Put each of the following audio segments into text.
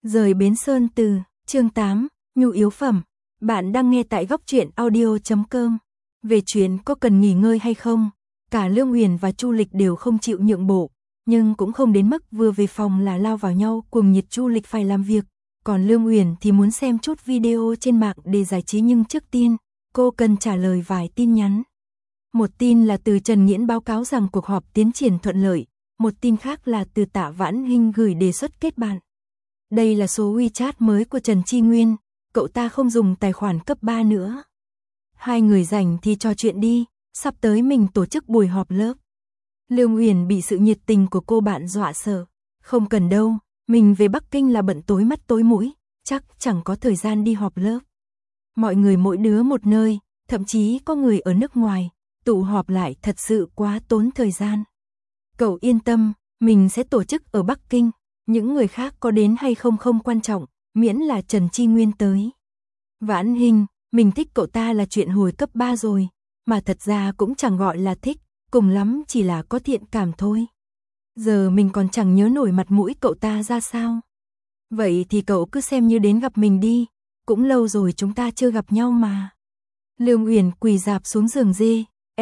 Rời Bến Sơn từ, chương 8, nhu yếu phẩm. Bạn đang nghe tại góc truyện audio.com. Về chuyện có cần nghỉ ngơi hay không, cả Lương Uyển và Chu Lịch đều không chịu nhượng bộ, nhưng cũng không đến mức vừa về phòng là lao vào nhau cuồng nhiệt. Chu Lịch phải làm việc, còn Lương Uyển thì muốn xem chút video trên mạng để giải trí, nhưng trước tiên, cô cần trả lời vài tin nhắn. Một tin là từ Trần Nghiễn báo cáo rằng cuộc họp tiến triển thuận lợi, một tin khác là từ Tạ Vãn Hinh gửi đề xuất kết bạn. Đây là số WeChat mới của Trần Chi Nguyên, cậu ta không dùng tài khoản cấp 3 nữa. Hai người rảnh thì trò chuyện đi, sắp tới mình tổ chức buổi họp lớp. Lương Uyển bị sự nhiệt tình của cô bạn dọa sợ. Không cần đâu, mình về Bắc Kinh là bận tối mắt tối mũi, chắc chẳng có thời gian đi họp lớp. Mọi người mỗi đứa một nơi, thậm chí có người ở nước ngoài, tụ họp lại thật sự quá tốn thời gian. Cậu yên tâm, mình sẽ tổ chức ở Bắc Kinh, những người khác có đến hay không không quan trọng, miễn là Trần Chi Nguyên tới. Vãn Hinh, mình thích cậu ta là chuyện hồi cấp 3 rồi, mà thật ra cũng chẳng gọi là thích, cùng lắm chỉ là có thiện cảm thôi. Giờ mình còn chẳng nhớ nổi mặt mũi cậu ta ra sao. Vậy thì cậu cứ xem như đến gặp mình đi, cũng lâu rồi chúng ta chưa gặp nhau mà. Lương Uyển quỳ rạp xuống giường dê,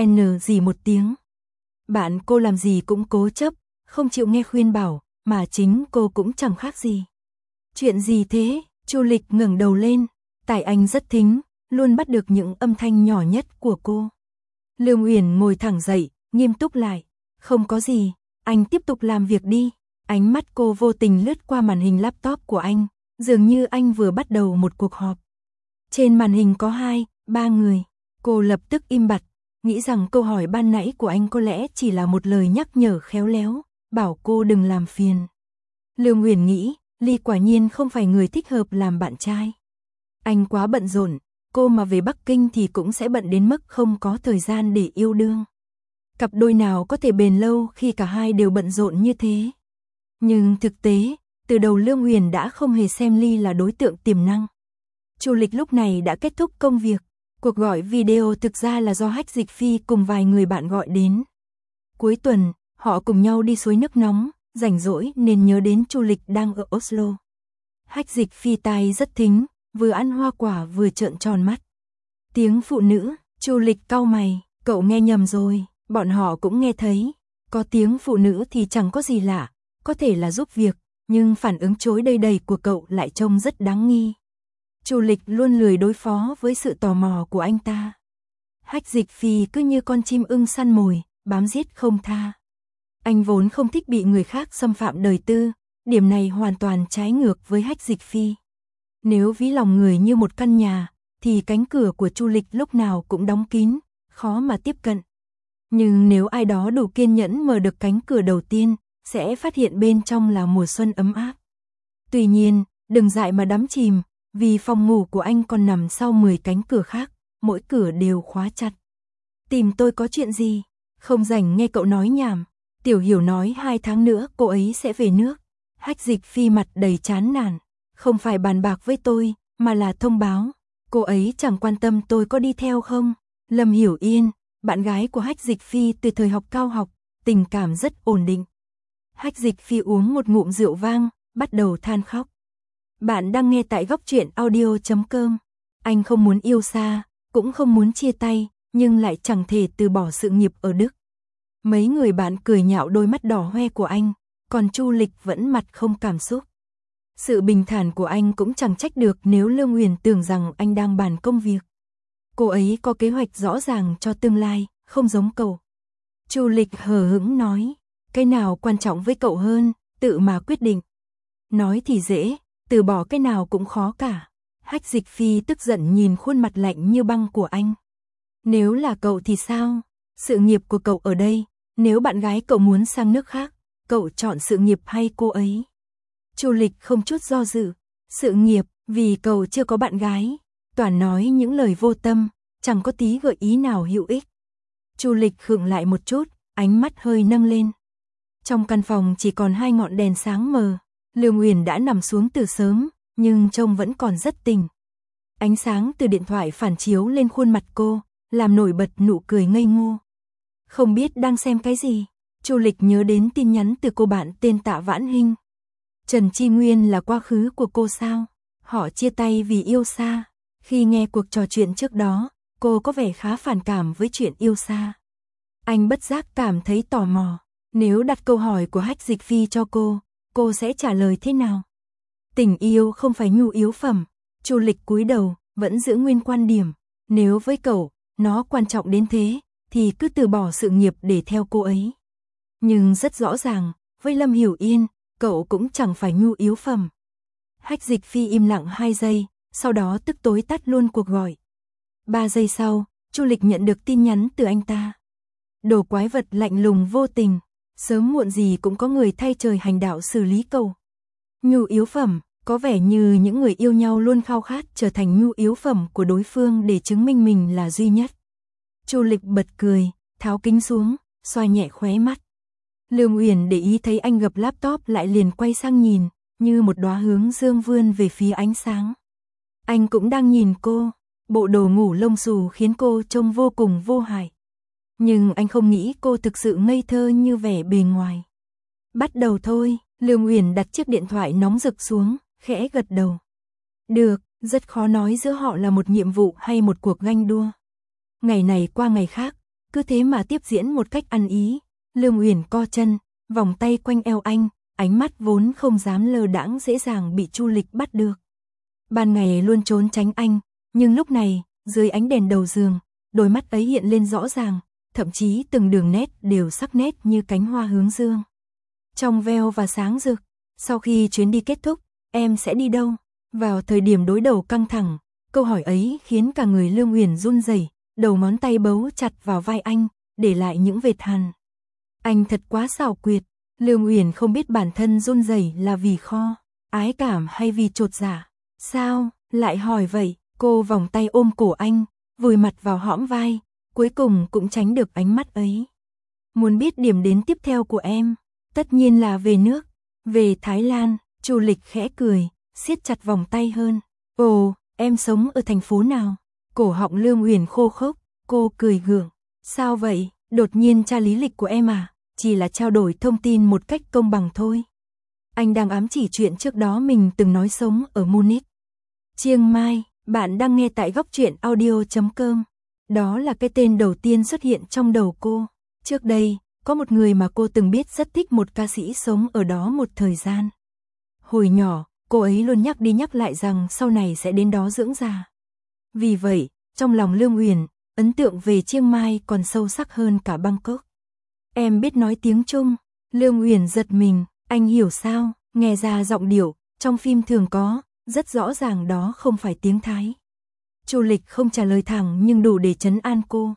gì một tiếng. Bạn cô làm gì cũng cố chấp, không chịu nghe khuyên bảo, mà chính cô cũng chẳng khác gì. Chuyện gì thế? Chu Lịch ngẩng đầu lên, tai anh rất thính, luôn bắt được những âm thanh nhỏ nhất của cô. Lương Uyển ngồi thẳng dậy, nghiêm túc lại. Không có gì, anh tiếp tục làm việc đi. Ánh mắt cô vô tình lướt qua màn hình laptop của anh, dường như anh vừa bắt đầu một cuộc họp. Trên màn hình có 2-3 người, cô lập tức im bặt, nghĩ rằng câu hỏi ban nãy của anh có lẽ chỉ là một lời nhắc nhở khéo léo, bảo cô đừng làm phiền. Lương Uyển nghĩ, Ly quả nhiên không phải người thích hợp làm bạn trai. Anh quá bận rộn, cô mà về Bắc Kinh thì cũng sẽ bận đến mức không có thời gian để yêu đương. Cặp đôi nào có thể bền lâu khi cả hai đều bận rộn như thế. Nhưng thực tế, từ đầu Lương Uyển đã không hề xem Ly là đối tượng tiềm năng. Chu Lịch lúc này đã kết thúc công việc. Cuộc gọi video thực ra là do Hách Dịch Phi cùng vài người bạn gọi đến. Cuối tuần, họ cùng nhau đi suối nước nóng, rảnh rỗi nên nhớ đến Chu Lịch đang ở Oslo. Hách Dịch Phi tai rất thính, vừa ăn hoa quả vừa trợn tròn mắt. Tiếng phụ nữ, Chu Lịch cau mày, cậu nghe nhầm rồi, bọn họ cũng nghe thấy. Có tiếng phụ nữ thì chẳng có gì lạ, có thể là giúp việc, nhưng phản ứng chối đầy đầy của cậu lại trông rất đáng nghi. Chu Lịch luôn lười đối phó với sự tò mò của anh ta. Hách Dịch Phi cứ như con chim ưng săn mồi, bám giết không tha. Anh vốn không thích bị người khác xâm phạm đời tư, điểm này hoàn toàn trái ngược với Hách Dịch Phi. Nếu ví lòng người như một căn nhà, thì cánh cửa của Chu Lịch lúc nào cũng đóng kín, khó mà tiếp cận. Nhưng nếu ai đó đủ kiên nhẫn mở được cánh cửa đầu tiên, sẽ phát hiện bên trong là mùa xuân ấm áp. Tuy nhiên, đừng dại mà đắm chìm, vì phòng ngủ của anh còn nằm sau 10 cánh cửa khác, mỗi cửa đều khóa chặt. Tìm tôi có chuyện gì? Không rảnh nghe cậu nói nhảm. Tiểu Hiểu nói 2 tháng nữa cô ấy sẽ về nước. Hách Dịch Phi mặt đầy chán nản. Không phải bàn bạc với tôi, mà là thông báo. Cô ấy chẳng quan tâm tôi có đi theo không. Lâm Hiểu Yên, bạn gái của Hách Dịch Phi từ thời học cao học, tình cảm rất ổn định. Hách Dịch Phi uống một ngụm rượu vang, bắt đầu than khóc. Bạn đang nghe tại góc truyện audio.com. Anh không muốn yêu xa, cũng không muốn chia tay, nhưng lại chẳng thể từ bỏ sự nghiệp ở Đức. Mấy người bạn cười nhạo đôi mắt đỏ hoe của anh, còn Chu Lịch vẫn mặt không cảm xúc. Sự bình thản của anh cũng chẳng trách được nếu Lương Uyển tưởng rằng anh đang bàn công việc. Cô ấy có kế hoạch rõ ràng cho tương lai, không giống cậu. Chu Lịch hờ hững nói, cái nào quan trọng với cậu hơn, tự mà quyết định. Nói thì dễ, từ bỏ cái nào cũng khó cả. Hách Dịch Phi tức giận nhìn khuôn mặt lạnh như băng của anh. Nếu là cậu thì sao? Sự nghiệp của cậu ở đây, nếu bạn gái cậu muốn sang nước khác, cậu chọn sự nghiệp hay cô ấy? Chu Lịch không chút do dự, sự nghiệp, vì cậu chưa có bạn gái. Toàn nói những lời vô tâm, chẳng có tí gợi ý nào hữu ích. Chu Lịch khựng lại một chút, ánh mắt hơi nâng lên. Trong căn phòng chỉ còn 2 ngọn đèn sáng mờ. Lương Uyển đã nằm xuống từ sớm, nhưng trông vẫn còn rất tỉnh. Ánh sáng từ điện thoại phản chiếu lên khuôn mặt cô, làm nổi bật nụ cười ngây ngô. Không biết đang xem cái gì, Chu Lịch nhớ đến tin nhắn từ cô bạn tên Tạ Vãn Hinh. Trần Chi Nguyên là quá khứ của cô sao? Họ chia tay vì yêu xa. Khi nghe cuộc trò chuyện trước đó, cô có vẻ khá phản cảm với chuyện yêu xa. Anh bất giác cảm thấy tò mò. Nếu đặt câu hỏi của Hách Dịch Phi cho cô sẽ trả lời thế nào? Tình yêu không phải nhu yếu phẩm. Chu Lịch cúi đầu, vẫn giữ nguyên quan điểm. Nếu với cậu, nó quan trọng đến thế, thì cứ từ bỏ sự nghiệp để theo cô ấy. Nhưng rất rõ ràng, với Lâm Hiểu Yên, cậu cũng chẳng phải nhu yếu phẩm. Hách Dịch Phi im lặng 2 giây, sau đó tức tối tắt luôn cuộc gọi. 3 giây sau, Chu Lịch nhận được tin nhắn từ anh ta. Đồ quái vật lạnh lùng vô tình, sớm muộn gì cũng có người thay trời hành đạo xử lý cậu. Nhu yếu phẩm, có vẻ như những người yêu nhau luôn khao khát trở thành nhu yếu phẩm của đối phương để chứng minh mình là duy nhất. Chu Lịch bật cười, tháo kính xuống, xoa nhẹ khóe mắt. Lương Uyển để ý thấy anh gập laptop lại liền quay sang nhìn, như một đóa hướng dương vươn về phía ánh sáng. Anh cũng đang nhìn cô, bộ đồ ngủ lông xù khiến cô trông vô cùng vô hại. Nhưng anh không nghĩ cô thực sự ngây thơ như vẻ bề ngoài. Bắt đầu thôi, Lương Uyển đặt chiếc điện thoại nóng rực xuống, khẽ gật đầu. Được, rất khó nói giữa họ là một nhiệm vụ hay một cuộc ganh đua. Ngày này qua ngày khác, cứ thế mà tiếp diễn một cách ăn ý. Lương Uyển co chân, vòng tay quanh eo anh, ánh mắt vốn không dám lơ đãng dễ dàng bị Chu Lịch bắt được. Ban ngày luôn trốn tránh anh, nhưng lúc này, dưới ánh đèn đầu giường, đôi mắt ấy hiện lên rõ ràng, thậm chí từng đường nét đều sắc nét như cánh hoa hướng dương. Trong veo và sáng rực, sau khi chuyến đi kết thúc, em sẽ đi đâu? Vào thời điểm đối đầu căng thẳng, câu hỏi ấy khiến cả người Lương Uyển run rẩy, đầu ngón tay bấu chặt vào vai anh, để lại những vệt hằn. Anh thật quá xảo quyệt. Lương Uyển không biết bản thân run rẩy là vì ái cảm hay vì chột dạ. Sao, lại hỏi vậy? Cô vòng tay ôm cổ anh, vùi mặt vào hõm vai, cuối cùng cũng tránh được ánh mắt ấy. Muốn biết điểm đến tiếp theo của em? Tất nhiên là về nước, về Thái Lan. Chu Lịch khẽ cười, siết chặt vòng tay hơn. Ồ, em sống ở thành phố nào? Cổ họng Lương Uyển khô khốc, cô cười gượng. Sao vậy, đột nhiên tra lý lịch của em à? Chỉ là trao đổi thông tin một cách công bằng thôi. Anh đang ám chỉ chuyện trước đó mình từng nói sống ở Munich. Chiang Mai, bạn đang nghe tại góc truyện audio.com. Đó là cái tên đầu tiên xuất hiện trong đầu cô. Trước đây, có một người mà cô từng biết rất thích một ca sĩ sống ở đó một thời gian. Hồi nhỏ, cô ấy luôn nhắc đi nhắc lại rằng sau này sẽ đến đó dưỡng già. Vì vậy, trong lòng Lương Uyển, ấn tượng về Chiang Mai còn sâu sắc hơn cả Bangkok. Em biết nói tiếng Trung. Lương Uyển giật mình, anh hiểu sao? Nghe ra giọng điệu, trong phim thường có, rất rõ ràng đó không phải tiếng Thái. Chu Lịch không trả lời thẳng nhưng đủ để trấn an cô.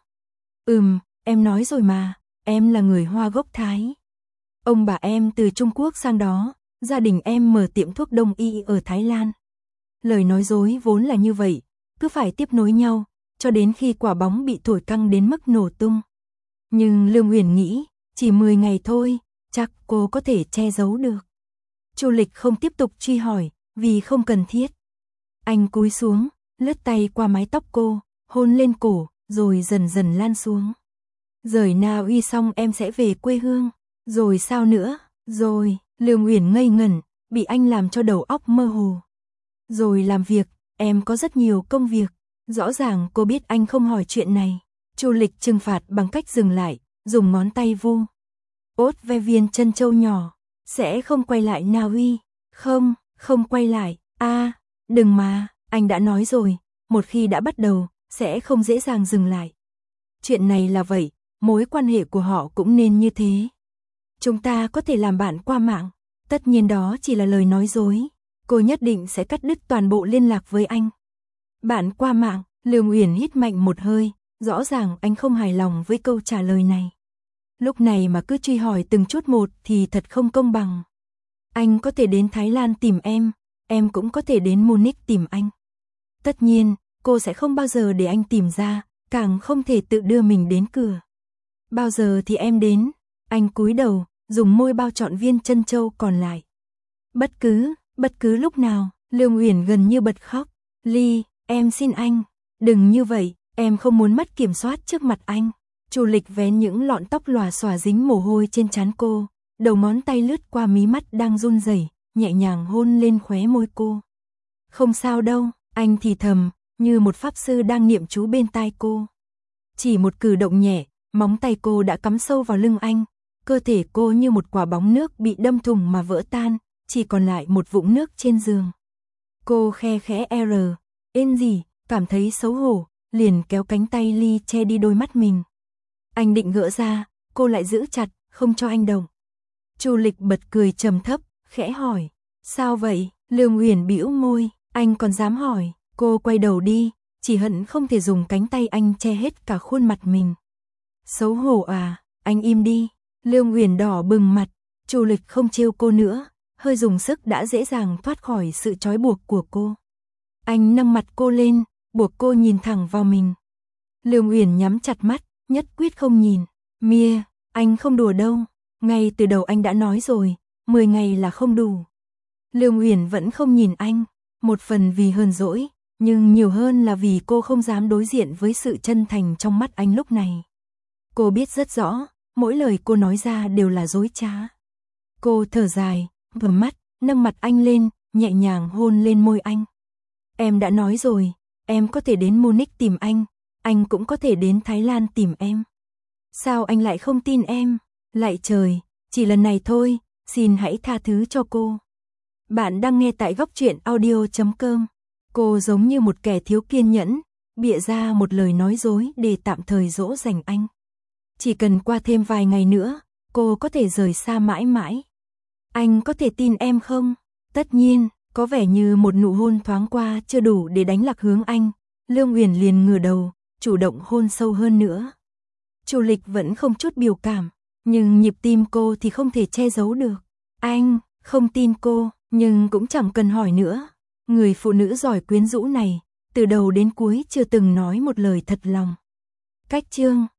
Em nói rồi mà, em là người Hoa gốc Thái. Ông bà em từ Trung Quốc sang đó, gia đình em mở tiệm thuốc đông y ở Thái Lan. Lời nói dối vốn là như vậy, cứ phải tiếp nối nhau, cho đến khi quả bóng bị thổi căng đến mức nổ tung. Nhưng Lương Uyển nghĩ, chỉ 10 ngày thôi, chắc cô có thể che giấu được. Chu Lịch không tiếp tục truy hỏi, vì không cần thiết. Anh cúi xuống, lướt tay qua mái tóc cô, hôn lên cổ, rồi dần dần lan xuống. Rời Na Uy xong em sẽ về quê hương. Rồi sao nữa? Rồi, Lương Uyển ngây ngẩn, bị anh làm cho đầu óc mơ hồ. Rồi làm việc, em có rất nhiều công việc. Rõ ràng cô biết anh không hỏi chuyện này. Chu Lịch trừng phạt bằng cách dừng lại, dùng ngón tay vu. Ốt ve viên chân châu nhỏ. Sẽ không quay lại Na Uy. Không quay lại. Đừng mà, anh đã nói rồi, một khi đã bắt đầu, sẽ không dễ dàng dừng lại. Chuyện này là vậy, mối quan hệ của họ cũng nên như thế. Chúng ta có thể làm bạn qua mạng, tất nhiên đó chỉ là lời nói dối. Cô nhất định sẽ cắt đứt toàn bộ liên lạc với anh. Bạn qua mạng, Lương Uyển hít mạnh một hơi, rõ ràng anh không hài lòng với câu trả lời này. Lúc này mà cứ truy hỏi từng chút một thì thật không công bằng. Anh có thể đến Thái Lan tìm em cũng có thể đến Munich tìm anh. Tất nhiên, cô sẽ không bao giờ để anh tìm ra, càng không thể tự đưa mình đến cửa. Bao giờ thì em đến? Anh cúi đầu, dùng môi bao trọn viên chân châu còn lại. Bất cứ lúc nào. Lương Uyển gần như bật khóc. Ly, em xin anh, đừng như vậy, em không muốn mất kiểm soát trước mặt anh. Chu Lịch vén những lọn tóc lòa xòa dính mồ hôi trên trán cô, đầu ngón tay lướt qua mí mắt đang run rẩy, nhẹ nhàng hôn lên khóe môi cô. Không sao đâu, anh thì thầm, như một pháp sư đang niệm chú bên tai cô. Chỉ một cử động nhẹ, móng tay cô đã cắm sâu vào lưng anh, cơ thể cô như một quả bóng nước bị đâm thủng mà vỡ tan, chỉ còn lại một vũng nước trên giường. Cô khe khẽ "Ên gì", cảm thấy xấu hổ, liền kéo cánh tay Ly che đi đôi mắt mình. Anh định gỡ ra, cô lại giữ chặt, không cho anh động. Chu Lịch bật cười trầm thấp, khẽ hỏi, sao vậy? Lương Uyển bĩu môi, anh còn dám hỏi? Cô quay đầu đi, chỉ hận không thể dùng cánh tay anh che hết cả khuôn mặt mình. Xấu hổ à, anh im đi. Lương Uyển đỏ bừng mặt, Chu Lịch không trêu cô nữa, hơi dùng sức đã dễ dàng thoát khỏi sự trói buộc của cô. Anh nâng mặt cô lên, buộc cô nhìn thẳng vào mình. Lương Uyển nhắm chặt mắt, nhất quyết không nhìn. Mia, anh không đùa đâu, ngay từ đầu anh đã nói rồi, 10 ngày là không đủ. Lương Uyển vẫn không nhìn anh, một phần vì hờn dỗi, nhưng nhiều hơn là vì cô không dám đối diện với sự chân thành trong mắt anh lúc này. Cô biết rất rõ, mỗi lời cô nói ra đều là dối trá. Cô thở dài, mở mắt, nâng mặt anh lên, nhẹ nhàng hôn lên môi anh. Em đã nói rồi, em có thể đến Munich tìm anh cũng có thể đến Thái Lan tìm em. Sao anh lại không tin em? Lạy trời, chỉ lần này thôi, xin hãy tha thứ cho cô. Bạn đang nghe tại Góc Truyện Audio.com. Cô giống như một kẻ thiếu kiên nhẫn, bịa ra một lời nói dối để tạm thời dỗ dành anh. Chỉ cần qua thêm vài ngày nữa, cô có thể rời xa mãi mãi. Anh có thể tin em không? Tất nhiên, có vẻ như một nụ hôn thoáng qua chưa đủ để đánh lạc hướng anh. Lương Uyển liền ngửa đầu, chủ động hôn sâu hơn nữa. Chu Lịch vẫn không chút biểu cảm, nhưng nhịp tim cô thì không thể che giấu được. Anh không tin cô, nhưng cũng chẳng cần hỏi nữa. Người phụ nữ giỏi quyến rũ này, từ đầu đến cuối chưa từng nói một lời thật lòng. Cách chương